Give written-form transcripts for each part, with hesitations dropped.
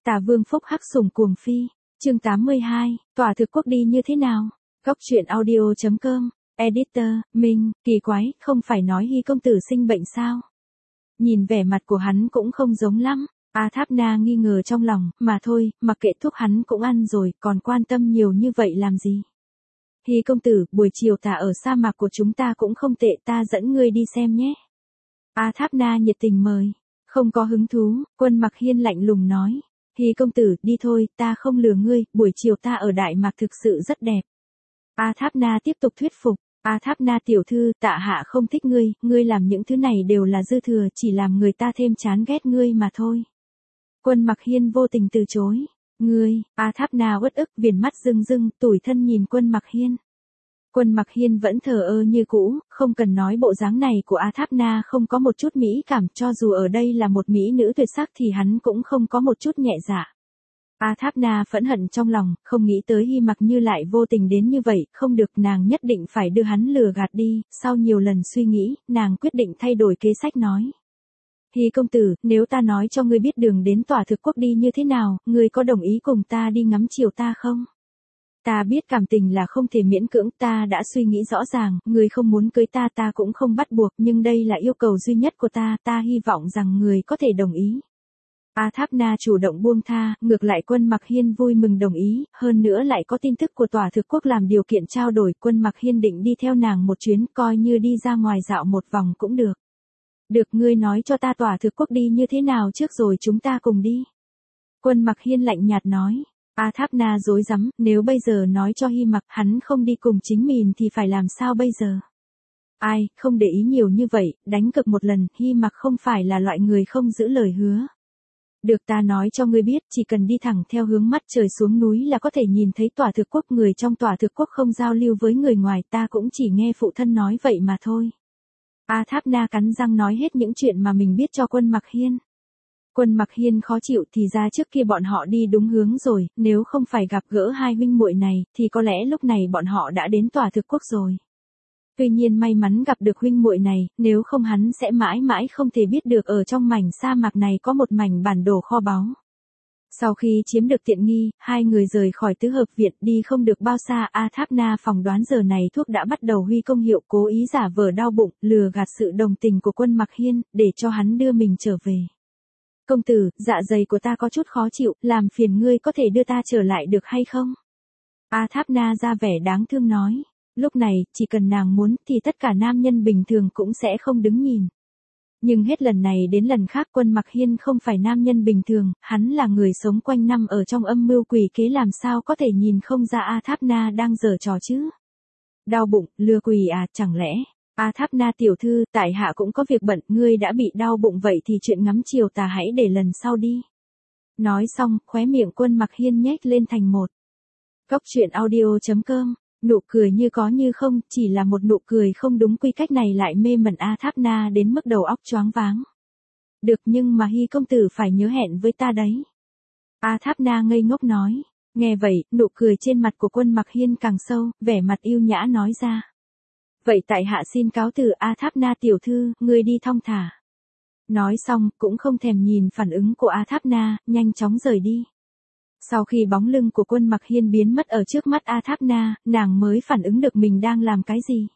Tả Vương Phúc Hắc sủng cuồng phi. Chương 82, tỏa thực quốc đi như thế nào? Góc truyện audio.com. Editor, Minh, kỳ quái, không phải nói Hy công tử sinh bệnh sao? Nhìn vẻ mặt của hắn cũng không giống lắm. A Tháp Na nghi ngờ trong lòng, mà thôi, mặc kệ thuốc hắn cũng ăn rồi, còn quan tâm nhiều như vậy làm gì? Hy công tử, buổi chiều tả ở sa mạc của chúng ta cũng không tệ, ta dẫn ngươi đi xem nhé. A Tháp Na nhiệt tình mời. Không có hứng thú, Quân Mặc Hiên lạnh lùng nói. Hy công tử, đi thôi, ta không lừa ngươi, buổi chiều ta ở Đại Mạc thực sự rất đẹp. A Tháp Na tiếp tục thuyết phục. A Tháp Na tiểu thư, tạ hạ không thích ngươi làm những thứ này đều là dư thừa, chỉ làm người ta thêm chán ghét ngươi mà thôi. Quân Mặc Hiên vô tình từ chối. Ngươi, A Tháp Na uất ức, viền mắt rưng rưng, tủi thân nhìn Quân Mặc Hiên. Quân Mặc Hiên vẫn thờ ơ như cũ, không cần nói bộ dáng này của A Tháp Na không có một chút mỹ cảm, cho dù ở đây là một mỹ nữ tuyệt sắc thì hắn cũng không có một chút nhẹ dạ. A Tháp Na phẫn hận trong lòng, không nghĩ tới Hy Mặc Như lại vô tình đến như vậy, không được, nàng nhất định phải đưa hắn lừa gạt đi. Sau nhiều lần suy nghĩ, nàng quyết định thay đổi kế sách nói. Hy công tử, nếu ta nói cho ngươi biết đường đến tỏa thực quốc đi như thế nào, ngươi có đồng ý cùng ta đi ngắm chiều ta không? Ta biết cảm tình là không thể miễn cưỡng, ta đã suy nghĩ rõ ràng, người không muốn cưới ta ta cũng không bắt buộc, nhưng đây là yêu cầu duy nhất của ta hy vọng rằng người có thể đồng ý. A Tháp Na chủ động buông tha, ngược lại Quân Mặc Hiên vui mừng đồng ý, hơn nữa lại có tin tức của tỏa thực quốc làm điều kiện trao đổi, Quân Mặc Hiên định đi theo nàng một chuyến, coi như đi ra ngoài dạo một vòng cũng được. Được, ngươi nói cho ta tỏa thực quốc đi như thế nào trước rồi chúng ta cùng đi. Quân Mặc Hiên lạnh nhạt nói. A Tháp Na rối rắm, nếu bây giờ nói cho Hy Mặc hắn không đi cùng chính mình thì phải làm sao bây giờ? Ai, không để ý nhiều như vậy, đánh cược một lần, Hy Mặc không phải là loại người không giữ lời hứa. Được, ta nói cho ngươi biết, chỉ cần đi thẳng theo hướng mắt trời xuống núi là có thể nhìn thấy tỏa thực quốc, người trong tỏa thực quốc không giao lưu với người ngoài, ta cũng chỉ nghe phụ thân nói vậy mà thôi. A Tháp Na cắn răng nói hết những chuyện mà mình biết cho Quân Mặc Hiên. Quân Mặc Hiên khó chịu, thì ra trước kia bọn họ đi đúng hướng rồi, nếu không phải gặp gỡ hai huynh muội này, thì có lẽ lúc này bọn họ đã đến tỏa thực quốc rồi. Tuy nhiên may mắn gặp được huynh muội này, nếu không hắn sẽ mãi mãi không thể biết được ở trong mảnh sa mạc này có một mảnh bản đồ kho báu. Sau khi chiếm được tiện nghi, hai người rời khỏi tứ hợp viện, đi không được bao xa, A Tháp Na phỏng đoán giờ này thuốc đã bắt đầu huy công hiệu, cố ý giả vờ đau bụng, lừa gạt sự đồng tình của Quân Mặc Hiên, để cho hắn đưa mình trở về. Công tử, dạ dày của ta có chút khó chịu, làm phiền ngươi có thể đưa ta trở lại được hay không? A Tháp Na ra vẻ đáng thương nói. Lúc này, chỉ cần nàng muốn thì tất cả nam nhân bình thường cũng sẽ không đứng nhìn. Nhưng hết lần này đến lần khác Quân Mặc Hiên không phải nam nhân bình thường, hắn là người sống quanh năm ở trong âm mưu quỷ kế, làm sao có thể nhìn không ra A Tháp Na đang giở trò chứ? Đau bụng, lừa quỷ à, chẳng lẽ? A Tháp Na tiểu thư, tại hạ cũng có việc bận, ngươi đã bị đau bụng vậy thì chuyện ngắm chiều tà hãy để lần sau đi. Nói xong, khóe miệng Quân Mặc Hiên nhếch lên thành một. Góc truyện audio.com, nụ cười như có như không, chỉ là một nụ cười không đúng quy cách này lại mê mẩn A Tháp Na đến mức đầu óc choáng váng. Được, nhưng mà Hy công tử phải nhớ hẹn với ta đấy. A Tháp Na ngây ngốc nói. Nghe vậy, nụ cười trên mặt của Quân Mặc Hiên càng sâu, vẻ mặt yêu nhã nói ra. Vậy tại hạ xin cáo từ, A Tháp Na tiểu thư, ngươi đi thong thả. Nói xong, cũng không thèm nhìn phản ứng của A Tháp Na, nhanh chóng rời đi. Sau khi bóng lưng của Quân Mặc Hiên biến mất ở trước mắt A Tháp Na, nàng mới phản ứng được mình đang làm cái gì.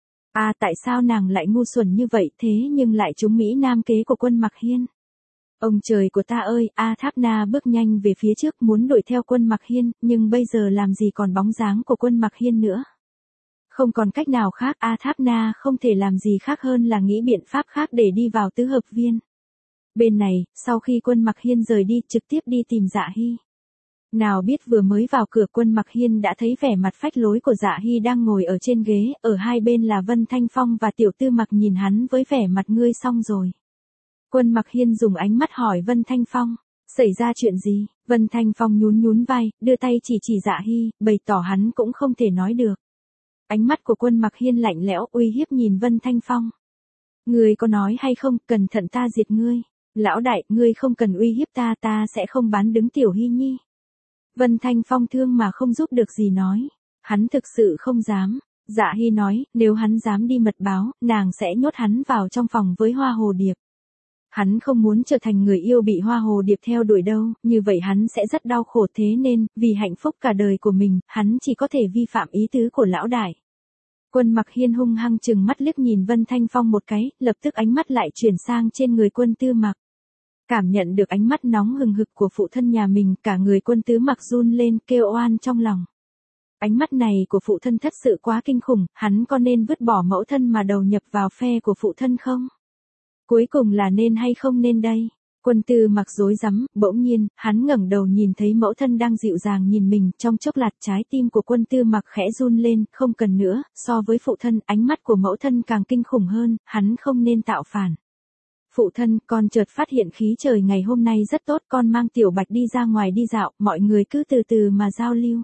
Tại sao nàng lại ngu xuẩn như vậy, thế nhưng lại trúng mỹ nam kế của Quân Mặc Hiên. Ông trời của ta ơi, A Tháp Na bước nhanh về phía trước muốn đuổi theo Quân Mặc Hiên, nhưng bây giờ làm gì còn bóng dáng của Quân Mặc Hiên nữa. Không còn cách nào khác, A Tháp Na không thể làm gì khác hơn là nghĩ biện pháp khác để đi vào tứ hợp viên. Bên này, sau khi Quân Mặc Hiên rời đi, trực tiếp đi tìm Dạ Hy. Nào biết vừa mới vào cửa, Quân Mặc Hiên đã thấy vẻ mặt phách lối của Dạ Hy đang ngồi ở trên ghế, ở hai bên là Vân Thanh Phong và Tiểu Tư Mặc nhìn hắn với vẻ mặt ngươi xong rồi. Quân Mặc Hiên dùng ánh mắt hỏi Vân Thanh Phong, xảy ra chuyện gì? Vân Thanh Phong nhún nhún vai, đưa tay chỉ Dạ Hy, bày tỏ hắn cũng không thể nói được. Ánh mắt của Quân Mặc Hiên lạnh lẽo, uy hiếp nhìn Vân Thanh Phong. Ngươi có nói hay không, cẩn thận ta diệt ngươi. Lão đại, ngươi không cần uy hiếp ta, ta sẽ không bán đứng Tiểu Hy Nhi. Vân Thanh Phong thương mà không giúp được gì nói. Hắn thực sự không dám. Dạ Hy nói, nếu hắn dám đi mật báo, nàng sẽ nhốt hắn vào trong phòng với Hoa Hồ Điệp. Hắn không muốn trở thành người yêu bị hoa hồ điệp theo đuổi đâu, như vậy hắn sẽ rất đau khổ, thế nên, vì hạnh phúc cả đời của mình, hắn chỉ có thể vi phạm ý tứ của lão đại. Quân Mặc Hiên hung hăng chừng mắt liếc nhìn Vân Thanh Phong một cái, lập tức ánh mắt lại chuyển sang trên người Quân Tư Mặc. Cảm nhận được ánh mắt nóng hừng hực của phụ thân nhà mình, cả người Quân Tư Mặc run lên, kêu oan trong lòng. Ánh mắt này của phụ thân thật sự quá kinh khủng, hắn có nên vứt bỏ mẫu thân mà đầu nhập vào phe của phụ thân không? Cuối cùng là nên hay không nên đây? Quân Tư Mặc rối rắm, bỗng nhiên, hắn ngẩng đầu nhìn thấy mẫu thân đang dịu dàng nhìn mình, trong chốc lát trái tim của Quân Tư Mặc khẽ run lên, không cần nữa, so với phụ thân, ánh mắt của mẫu thân càng kinh khủng hơn, hắn không nên tạo phản. Phụ thân, con chợt phát hiện khí trời ngày hôm nay rất tốt, con mang Tiểu Bạch đi ra ngoài đi dạo, mọi người cứ từ từ mà giao lưu.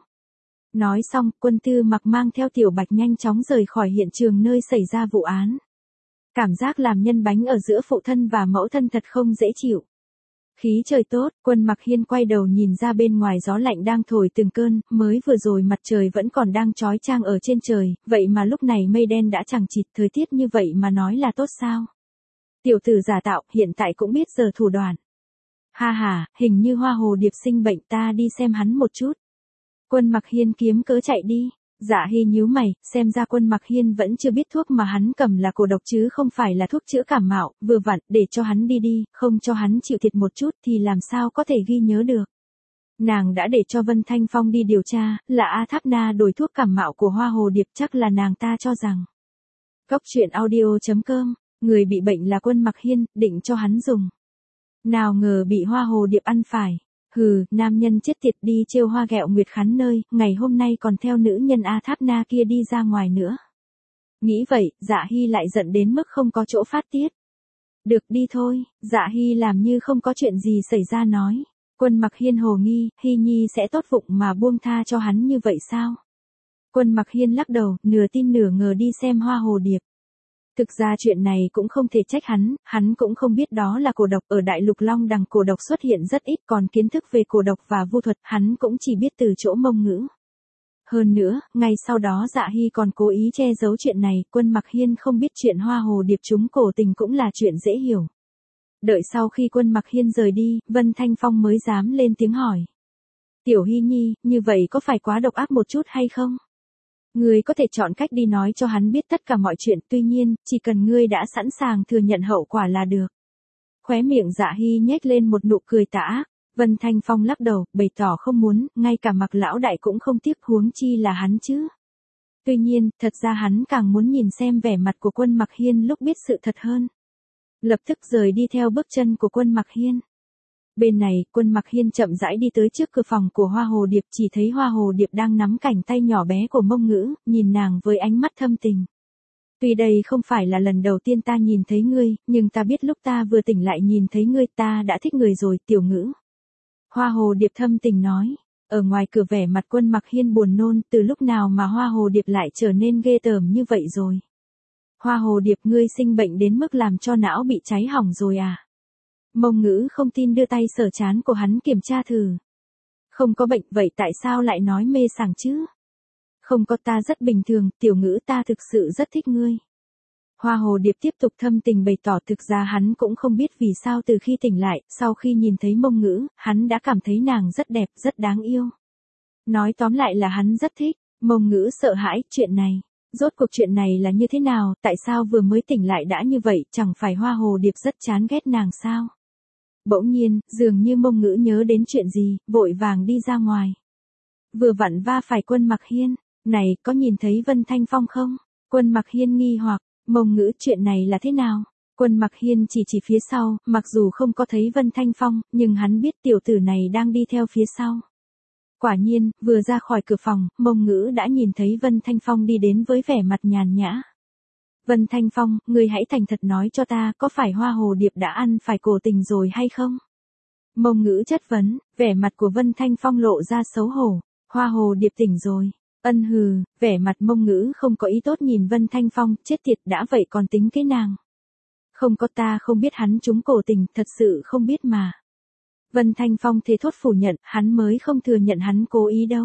Nói xong, Quân Tư Mặc mang theo Tiểu Bạch nhanh chóng rời khỏi hiện trường nơi xảy ra vụ án. Cảm giác làm nhân bánh ở giữa phụ thân và mẫu thân thật không dễ chịu. Khí trời tốt, Quân Mặc Hiên quay đầu nhìn ra bên ngoài gió lạnh đang thổi từng cơn, mới vừa rồi mặt trời vẫn còn đang chói chang ở trên trời, vậy mà lúc này mây đen đã chằng chịt, thời tiết như vậy mà nói là tốt sao? Tiểu tử giả tạo, hiện tại cũng biết giờ thủ đoạn. Ha ha, hình như hoa hồ điệp sinh bệnh, ta đi xem hắn một chút. Quân Mặc Hiên kiếm cớ chạy đi. Dạ Hy nhíu mày, xem ra Quân Mặc Hiên vẫn chưa biết thuốc mà hắn cầm là cổ độc chứ không phải là thuốc chữa cảm mạo, vừa vặn, để cho hắn đi đi, không cho hắn chịu thiệt một chút thì làm sao có thể ghi nhớ được. Nàng đã để cho Vân Thanh Phong đi điều tra, là A Tháp Na đổi thuốc cảm mạo của hoa hồ điệp, chắc là nàng ta cho rằng. Góc truyện audio.com, người bị bệnh là Quân Mặc Hiên, định cho hắn dùng. Nào ngờ bị hoa hồ điệp ăn phải. Hừ, nam nhân chết tiệt đi trêu hoa ghẹo nguyệt khắn nơi, ngày hôm nay còn theo nữ nhân A Tháp Na kia đi ra ngoài nữa. Nghĩ vậy, Dạ Hy lại giận đến mức không có chỗ phát tiết. Được đi thôi, Dạ Hy làm như không có chuyện gì xảy ra nói. Quân Mặc Hiên hồ nghi, Hy Nhi sẽ tốt bụng mà buông tha cho hắn như vậy sao? Quân Mặc Hiên lắc đầu, nửa tin nửa ngờ đi xem hoa hồ điệp. Thực ra chuyện này cũng không thể trách hắn cũng không biết đó là cổ độc, ở đại lục Long Đằng cổ độc xuất hiện rất ít, còn kiến thức về cổ độc và vu thuật hắn cũng chỉ biết từ chỗ Mông Ngữ. Hơn nữa, ngay sau đó Dạ Hy còn cố ý che giấu chuyện này, Quân Mặc Hiên không biết chuyện hoa hồ điệp chúng cổ tình cũng là chuyện dễ hiểu. Đợi sau khi Quân Mặc Hiên rời đi, Vân Thanh Phong mới dám lên tiếng hỏi. Tiểu Hy Nhi, như vậy có phải quá độc ác một chút hay không? Ngươi có thể chọn cách đi nói cho hắn biết tất cả mọi chuyện, tuy nhiên, chỉ cần ngươi đã sẵn sàng thừa nhận hậu quả là được. Khóe miệng Dạ Hy nhếch lên một nụ cười tà ác, Vân Thanh Phong lắc đầu, bày tỏ không muốn, ngay cả Mặc lão đại cũng không tiếc, huống chi là hắn chứ. Tuy nhiên, thật ra hắn càng muốn nhìn xem vẻ mặt của Quân Mặc Hiên lúc biết sự thật hơn. Lập tức rời đi theo bước chân của Quân Mặc Hiên. Bên này, Quân Mặc Hiên chậm rãi đi tới trước cửa phòng của hoa hồ điệp, chỉ thấy hoa hồ điệp đang nắm cánh tay nhỏ bé của Mông Ngữ, nhìn nàng với ánh mắt thâm tình. Tuy đây không phải là lần đầu tiên ta nhìn thấy ngươi, nhưng ta biết lúc ta vừa tỉnh lại nhìn thấy ngươi ta đã thích người rồi, Tiểu Ngữ. Hoa hồ điệp thâm tình nói, ở ngoài cửa vẻ mặt Quân Mặc Hiên buồn nôn, từ lúc nào mà hoa hồ điệp lại trở nên ghê tởm như vậy rồi. Hoa hồ điệp, ngươi sinh bệnh đến mức làm cho não bị cháy hỏng rồi à? Mông Ngữ không tin đưa tay sờ trán của hắn kiểm tra thử. Không có bệnh, vậy tại sao lại nói mê sảng chứ? Không có, ta rất bình thường, Tiểu Ngữ, ta thực sự rất thích ngươi. Hoa hồ điệp tiếp tục thâm tình bày tỏ, thực ra hắn cũng không biết vì sao từ khi tỉnh lại, sau khi nhìn thấy Mông Ngữ, hắn đã cảm thấy nàng rất đẹp, rất đáng yêu. Nói tóm lại là hắn rất thích. Mông Ngữ sợ hãi, chuyện này. Rốt cuộc chuyện này là như thế nào, tại sao vừa mới tỉnh lại đã như vậy, chẳng phải hoa hồ điệp rất chán ghét nàng sao? Bỗng nhiên, dường như Mông Ngữ nhớ đến chuyện gì, vội vàng đi ra ngoài. Vừa vặn va phải Quân Mặc Hiên, này, có nhìn thấy Vân Thanh Phong không? Quân Mặc Hiên nghi hoặc, Mông Ngữ, chuyện này là thế nào? Quân Mặc Hiên chỉ phía sau, mặc dù không có thấy Vân Thanh Phong, nhưng hắn biết tiểu tử này đang đi theo phía sau. Quả nhiên, vừa ra khỏi cửa phòng, Mông Ngữ đã nhìn thấy Vân Thanh Phong đi đến với vẻ mặt nhàn nhã. Vân Thanh Phong, ngươi hãy thành thật nói cho ta, có phải hoa hồ điệp đã ăn phải cổ tình rồi hay không? Mông Ngữ chất vấn, vẻ mặt của Vân Thanh Phong lộ ra xấu hổ. Hoa hồ điệp tỉnh rồi. Ân hừ, vẻ mặt Mông Ngữ không có ý tốt nhìn Vân Thanh Phong, chết tiệt, đã vậy còn tính cái nàng. Không có, ta không biết hắn trúng cổ tình, thật sự không biết mà. Vân Thanh Phong thế thốt phủ nhận, hắn mới không thừa nhận hắn cố ý đâu.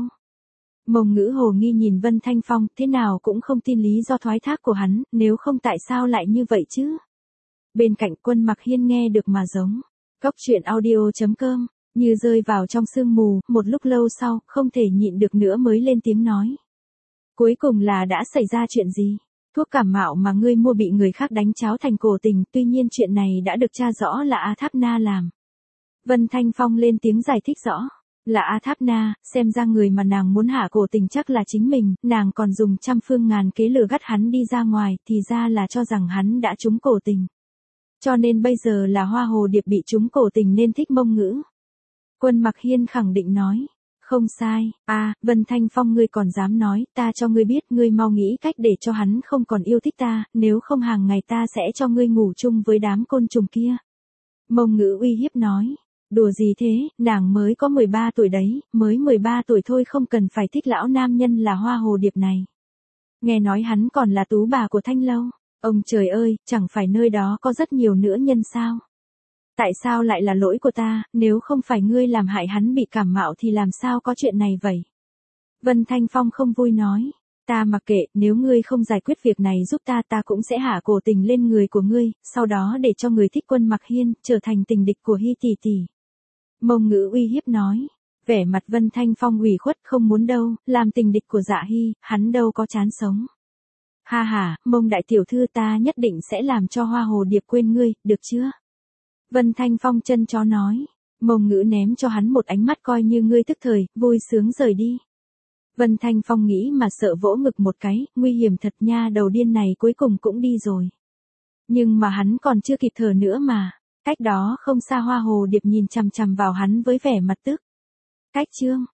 Mông Ngữ hồ nghi nhìn Vân Thanh Phong, thế nào cũng không tin lý do thoái thác của hắn, nếu không tại sao lại như vậy chứ? Bên cạnh Quân Mặc Hiên nghe được mà giống. Cốc truyện audio.com, như rơi vào trong sương mù, một lúc lâu sau, không thể nhịn được nữa mới lên tiếng nói. Cuối cùng là đã xảy ra chuyện gì? Thuốc cảm mạo mà ngươi mua bị người khác đánh cháo thành cổ tình, tuy nhiên chuyện này đã được tra rõ là A Tháp Na làm. Vân Thanh Phong lên tiếng giải thích rõ. Là A Tháp Na, xem ra người mà nàng muốn hạ cổ tình chắc là chính mình, nàng còn dùng trăm phương ngàn kế lừa gắt hắn đi ra ngoài, thì ra là cho rằng hắn đã trúng cổ tình. Cho nên bây giờ là Hoa Hồ Điệp bị trúng cổ tình nên thích Mông Ngữ. Quân Mặc Hiên khẳng định nói. Không sai, Vân Thanh Phong ngươi còn dám nói, ta cho ngươi biết, ngươi mau nghĩ cách để cho hắn không còn yêu thích ta, nếu không hàng ngày ta sẽ cho ngươi ngủ chung với đám côn trùng kia. Mông Ngữ uy hiếp nói. Đùa gì thế, nàng mới có 13 tuổi đấy, mới 13 tuổi thôi, không cần phải thích lão nam nhân là Hoa Hồ Điệp này. Nghe nói hắn còn là tú bà của Thanh Lâu. Ông trời ơi, chẳng phải nơi đó có rất nhiều nữ nhân sao? Tại sao lại là lỗi của ta, nếu không phải ngươi làm hại hắn bị cảm mạo thì làm sao có chuyện này vậy? Vân Thanh Phong không vui nói. Ta mặc kệ, nếu ngươi không giải quyết việc này giúp ta, ta cũng sẽ hạ cổ tình lên người của ngươi, sau đó để cho người thích Quân Mặc Hiên, trở thành tình địch của Hi tỷ tỷ. Mông Ngữ uy hiếp nói. Vẻ mặt Vân Thanh Phong ủy khuất, không muốn đâu, làm tình địch của Dạ Hi, hắn đâu có chán sống. Ha ha, Mông đại tiểu thư, ta nhất định sẽ làm cho Hoa Hồ Điệp quên ngươi, được chưa? Vân Thanh Phong chân chó nói. Mông Ngữ ném cho hắn một ánh mắt coi như ngươi tức thời, vui sướng rời đi. Vân Thanh Phong nghĩ mà sợ vỗ ngực một cái, nguy hiểm thật nha, đầu điên này cuối cùng cũng đi rồi. Nhưng mà hắn còn chưa kịp thở nữa mà. Cách đó không xa Hoa Hồ Điệp nhìn chằm chằm vào hắn với vẻ mặt tức. Cách chương